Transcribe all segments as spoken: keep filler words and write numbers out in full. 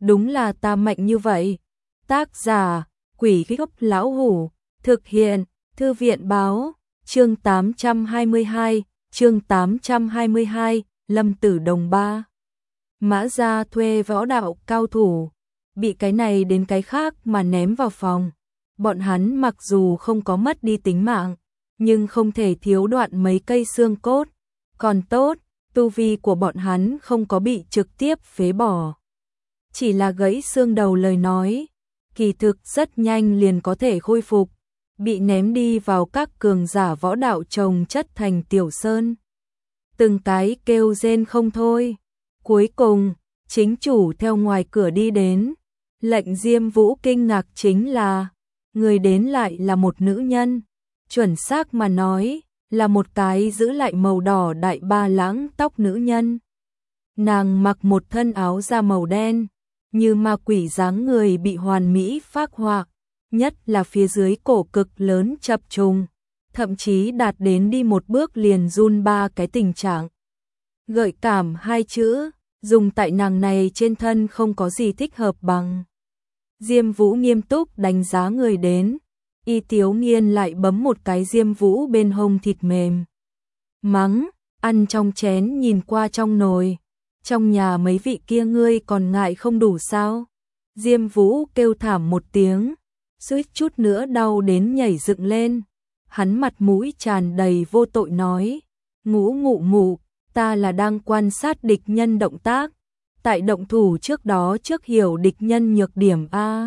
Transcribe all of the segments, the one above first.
đúng là ta mạnh như vậy. Tác giả, Quỷ Gốc Lão Hủ, thực hiện, Thư viện báo, chương tám trăm hai mươi hai, chương tám trăm hai mươi hai, Lâm Tử Đồng ba. Mã gia thuê võ đạo cao thủ, bị cái này đến cái khác mà ném vào phòng. Bọn hắn mặc dù không có mất đi tính mạng, nhưng không thể thiếu đoạn mấy cây xương cốt. Còn tốt, tu vi của bọn hắn không có bị trực tiếp phế bỏ. Chỉ là gãy xương đầu lời nói, kỳ thực rất nhanh liền có thể khôi phục, bị ném đi vào các cường giả võ đạo trồng chất thành tiểu sơn. Từng cái kêu rên không thôi. Cuối cùng, chính chủ theo ngoài cửa đi đến. Lệnh Diêm Vũ kinh ngạc chính là, người đến lại là một nữ nhân. Chuẩn xác mà nói, là một cái giữ lại màu đỏ đại ba lãng tóc nữ nhân. Nàng mặc một thân áo da màu đen, như ma quỷ dáng người bị hoàn mỹ phác họa, nhất là phía dưới cổ cực lớn chập trùng, thậm chí đạt đến đi một bước liền run ba cái tình trạng. Gợi cảm hai chữ, dùng tại nàng này trên thân không có gì thích hợp bằng. Diêm Vũ nghiêm túc đánh giá người đến, Y Tiếu Nghiên lại bấm một cái Diêm Vũ bên hông thịt mềm. Mắng, ăn trong chén nhìn qua trong nồi, trong nhà mấy vị kia ngươi còn ngại không đủ sao? Diêm Vũ kêu thảm một tiếng, suýt chút nữa đau đến nhảy dựng lên. Hắn mặt mũi tràn đầy vô tội nói, ngũ ngụ ngụ, ta là đang quan sát địch nhân động tác, tại động thủ trước đó trước hiểu địch nhân nhược điểm a.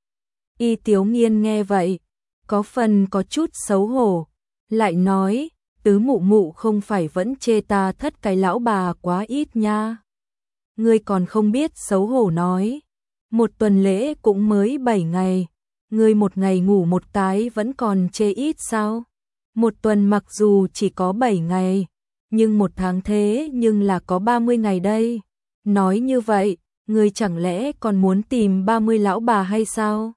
Y Tiếu Nghiên nghe vậy, có phần có chút xấu hổ, lại nói, tứ mụ mụ không phải vẫn chê ta thất cái lão bà quá ít nha. Ngươi còn không biết xấu hổ nói, một tuần lễ cũng mới bảy ngày, ngươi một ngày ngủ một cái vẫn còn chê ít sao? Một tuần mặc dù chỉ có bảy ngày, nhưng một tháng thế nhưng là có ba mươi ngày đây. Nói như vậy, ngươi chẳng lẽ còn muốn tìm ba mươi lão bà hay sao?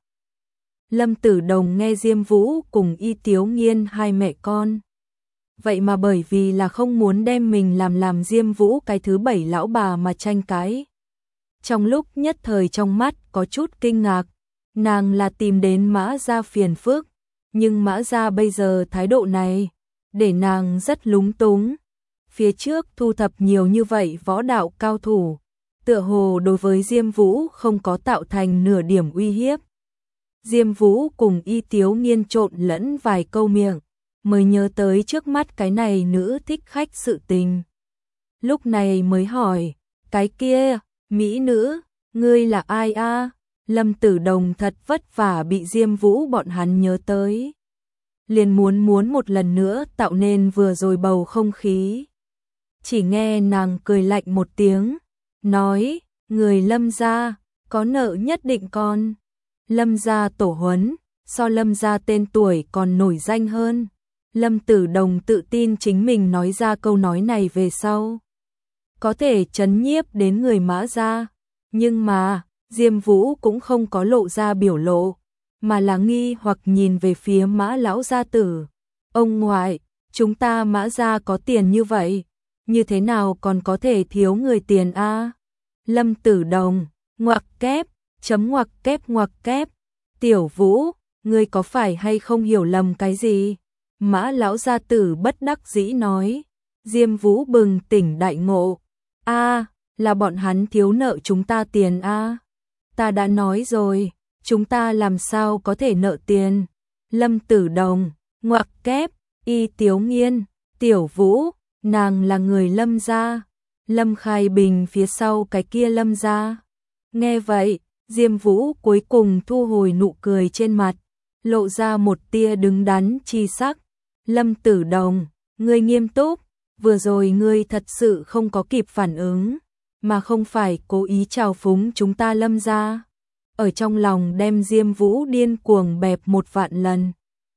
Lâm Tử Đồng nghe Diêm Vũ cùng Y Tiếu Nghiên hai mẹ con. Vậy mà bởi vì là không muốn đem mình làm làm Diêm Vũ cái thứ bảy lão bà mà tranh cãi. Trong lúc nhất thời trong mắt có chút kinh ngạc, nàng là tìm đến Mã gia phiền phức, nhưng Mã gia bây giờ thái độ này, để nàng rất lúng túng. Phía trước thu thập nhiều như vậy võ đạo cao thủ, tựa hồ đối với Diêm Vũ không có tạo thành nửa điểm uy hiếp. Diêm Vũ cùng Y Tiếu Nghiên trộn lẫn vài câu miệng, mới nhớ tới trước mắt cái này nữ thích khách sự tình. Lúc này mới hỏi, cái kia, mỹ nữ, ngươi là ai a? Lâm Tử Đồng thật vất vả bị Diêm Vũ bọn hắn nhớ tới. Liền muốn muốn một lần nữa tạo nên vừa rồi bầu không khí. Chỉ nghe nàng cười lạnh một tiếng, nói, người Lâm gia, có nợ nhất định con. Lâm gia tổ huấn, so Lâm gia tên tuổi còn nổi danh hơn. Lâm Tử Đồng tự tin chính mình nói ra câu nói này về sau, có thể chấn nhiếp đến người Mã gia. Nhưng mà, Diêm Vũ cũng không có lộ ra biểu lộ, mà là nghi hoặc nhìn về phía Mã lão gia tử. Ông ngoại, chúng ta Mã gia có tiền như vậy, như thế nào còn có thể thiếu người tiền a? Lâm Tử Đồng, ngoặc kép, chấm ngoặc kép ngoặc kép. Tiểu Vũ, ngươi có phải hay không hiểu lầm cái gì? Mã lão gia tử bất đắc dĩ nói. Diêm Vũ bừng tỉnh đại ngộ. A, là bọn hắn thiếu nợ chúng ta tiền a. Ta đã nói rồi, chúng ta làm sao có thể nợ tiền? Lâm Tử Đồng, ngoặc kép, Y Tiếu Nghiên, Tiểu Vũ, nàng là người Lâm gia. Lâm Khai Bình phía sau cái kia Lâm gia. Nghe vậy, Diêm Vũ cuối cùng thu hồi nụ cười trên mặt, lộ ra một tia đứng đắn chi sắc. Lâm Tử Đồng, ngươi nghiêm túc, vừa rồi ngươi thật sự không có kịp phản ứng, mà không phải cố ý trào phúng chúng ta Lâm gia. Ở trong lòng đem Diêm Vũ điên cuồng bẹp một vạn lần.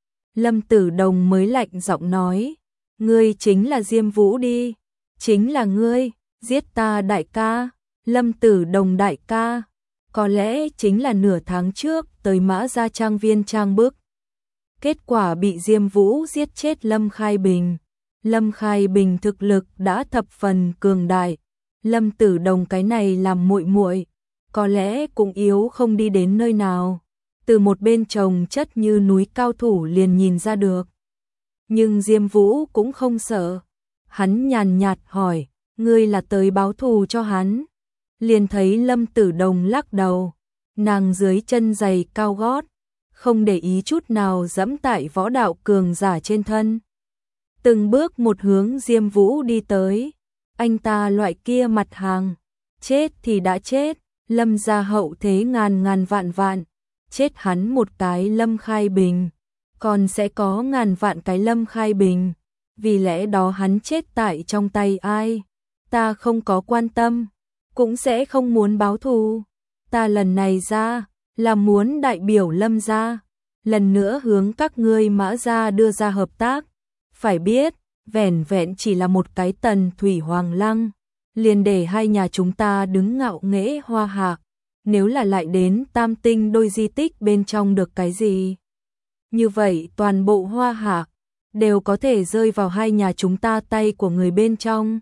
Lâm Tử Đồng mới lạnh giọng nói, ngươi chính là Diêm Vũ đi, chính là ngươi, giết ta đại ca, Lâm Tử Đồng đại ca. Có lẽ chính là nửa tháng trước tới Mã gia trang viên trang bức. Kết quả bị Diêm Vũ giết chết Lâm Khai Bình. Lâm Khai Bình thực lực đã thập phần cường đại. Lâm Tử Đồng cái này làm muội muội, có lẽ cũng yếu không đi đến nơi nào. Từ một bên chồng chất như núi cao thủ liền nhìn ra được. Nhưng Diêm Vũ cũng không sợ. Hắn nhàn nhạt hỏi, ngươi là tới báo thù cho hắn. Liền thấy Lâm Tử Đồng lắc đầu, nàng dưới chân giày cao gót, không để ý chút nào dẫm tại võ đạo cường giả trên thân. Từng bước một hướng Diêm Vũ đi tới, anh ta loại kia mặt hàng, chết thì đã chết, Lâm gia hậu thế ngàn ngàn vạn vạn, chết hắn một cái Lâm Khai Bình, còn sẽ có ngàn vạn cái Lâm Khai Bình, vì lẽ đó hắn chết tại trong tay ai, ta không có quan tâm, cũng sẽ không muốn báo thù, ta lần này ra, là muốn đại biểu Lâm gia, lần nữa hướng các ngươi Mã gia đưa ra hợp tác, phải biết, vẻn vẹn chỉ là một cái Tần Thủy Hoàng Lăng, liền để hai nhà chúng ta đứng ngạo nghễ hoa hạc, nếu là lại đến tam tinh đôi di tích bên trong được cái gì. Như vậy toàn bộ hoa hạc, đều có thể rơi vào hai nhà chúng ta tay của người bên trong.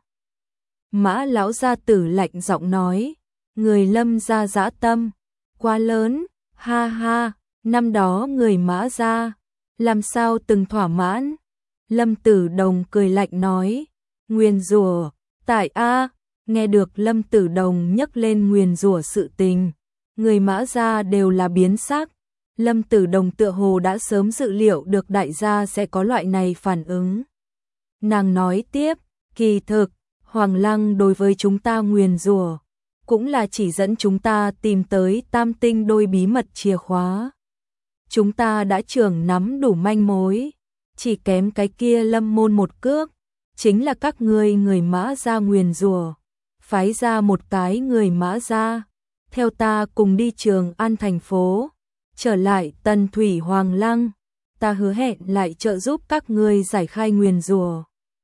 Mã lão gia tử lạnh giọng nói, người Lâm gia dã tâm, quá lớn, ha ha, năm đó người Mã gia, làm sao từng thỏa mãn. Lâm Tử Đồng cười lạnh nói, nguyền rủa, tại a, nghe được Lâm Tử Đồng nhắc lên nguyền rủa sự tình, người Mã gia đều là biến sắc. Lâm Tử Đồng tựa hồ đã sớm dự liệu được đại gia sẽ có loại này phản ứng. Nàng nói tiếp, kỳ thực, Hoàng Lăng đối với chúng ta nguyền rủa, cũng là chỉ dẫn chúng ta tìm tới tam tinh đôi bí mật chìa khóa. Chúng ta đã trưởng nắm đủ manh mối, chỉ kém cái kia Lâm môn một cước, chính là các ngươi người Mã gia nguyền rủa, phái ra một cái người Mã gia, theo ta cùng đi Trường An thành phố, trở lại Tần Thủy Hoàng Lăng, ta hứa hẹn lại trợ giúp các ngươi giải khai nguyền rủa,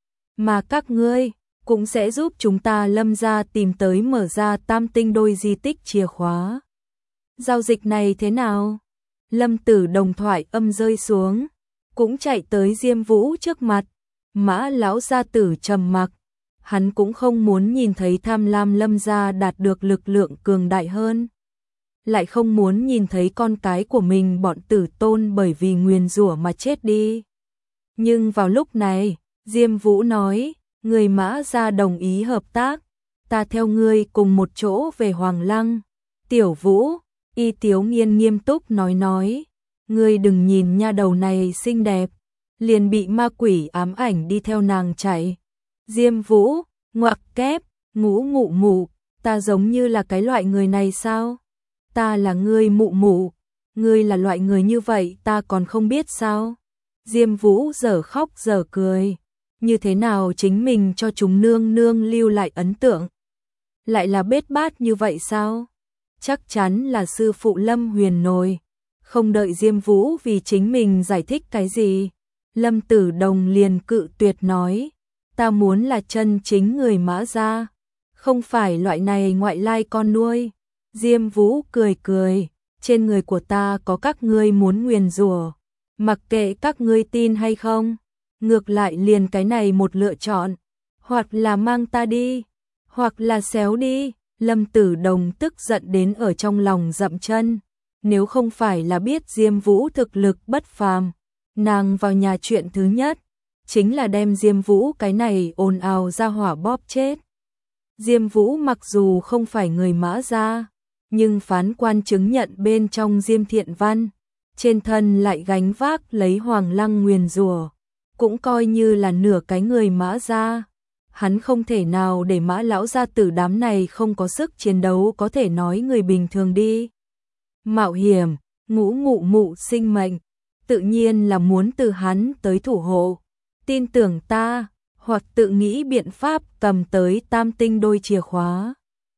mà các ngươi cũng sẽ giúp chúng ta Lâm gia tìm tới mở ra tam tinh đôi di tích chìa khóa. Giao dịch này thế nào? Lâm Tử Đồng thoại âm rơi xuống, cũng chạy tới Diêm Vũ trước mặt. Mã lão gia tử trầm mặc, hắn cũng không muốn nhìn thấy tham lam Lâm gia đạt được lực lượng cường đại hơn, lại không muốn nhìn thấy con cái của mình bọn tử tôn bởi vì nguyền rủa mà chết đi. Nhưng vào lúc này, Diêm Vũ nói, người Mã gia đồng ý hợp tác, ta theo ngươi cùng một chỗ về Hoàng Lăng. Tiểu Vũ, Y Tiếu Nghiên nghiêm túc nói nói, ngươi đừng nhìn nha đầu này xinh đẹp, liền bị ma quỷ ám ảnh đi theo nàng chạy. Diêm Vũ, ngoặc kép, ngũ mụ mụ, ta giống như là cái loại người này sao? Ta là ngươi mụ mụ, ngươi là loại người như vậy ta còn không biết sao? Diêm Vũ dở khóc dở cười, như thế nào chính mình cho chúng nương nương lưu lại ấn tượng? Lại là bết bát như vậy sao? Chắc chắn là sư phụ Lâm Huyền Nồi. Không đợi Diêm Vũ vì chính mình giải thích cái gì, Lâm Tử Đồng liền cự tuyệt nói, ta muốn là chân chính người Mã gia, không phải loại này ngoại lai con nuôi. Diêm Vũ cười cười, trên người của ta có các ngươi muốn nguyền rủa, mặc kệ các ngươi tin hay không, ngược lại liền cái này một lựa chọn, hoặc là mang ta đi, hoặc là xéo đi. Lâm Tử Đồng tức giận đến ở trong lòng dậm chân, nếu không phải là biết Diêm Vũ thực lực bất phàm, nàng vào nhà chuyện thứ nhất chính là đem Diêm Vũ cái này ồn ào ra hỏa bóp chết. Diêm Vũ mặc dù không phải người Mã gia, nhưng phán quan chứng nhận bên trong Diêm Thiện Văn, trên thân lại gánh vác lấy Hoàng Lăng nguyền rủa, cũng coi như là nửa cái người Mã gia. Hắn không thể nào để Mã lão gia tử đám này không có sức chiến đấu có thể nói người bình thường đi. Mạo hiểm, ngũ ngụ mụ sinh mệnh, tự nhiên là muốn từ hắn tới thủ hộ. Tin tưởng ta, hoặc tự nghĩ biện pháp cầm tới tam tinh đôi chìa khóa.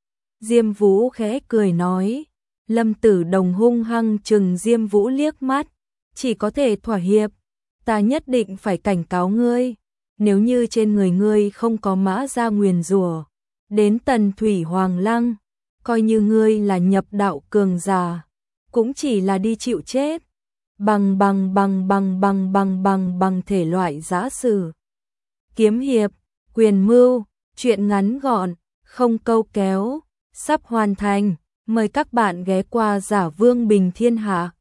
Diêm Vũ khẽ cười nói, Lâm Tử Đồng hung hăng chừng Diêm Vũ liếc mắt, chỉ có thể thỏa hiệp, ta nhất định phải cảnh cáo ngươi. Nếu như trên người ngươi không có Mã gia nguyền rủa, đến Tần Thủy Hoàng Lăng, coi như ngươi là nhập đạo cường giả, cũng chỉ là đi chịu chết. Bằng bằng bằng bằng bằng bằng bằng bằng thể loại giã sử. Kiếm hiệp, quyền mưu, chuyện ngắn gọn, không câu kéo, sắp hoàn thành. Mời các bạn ghé qua Giả Vương Bình Thiên Hạ.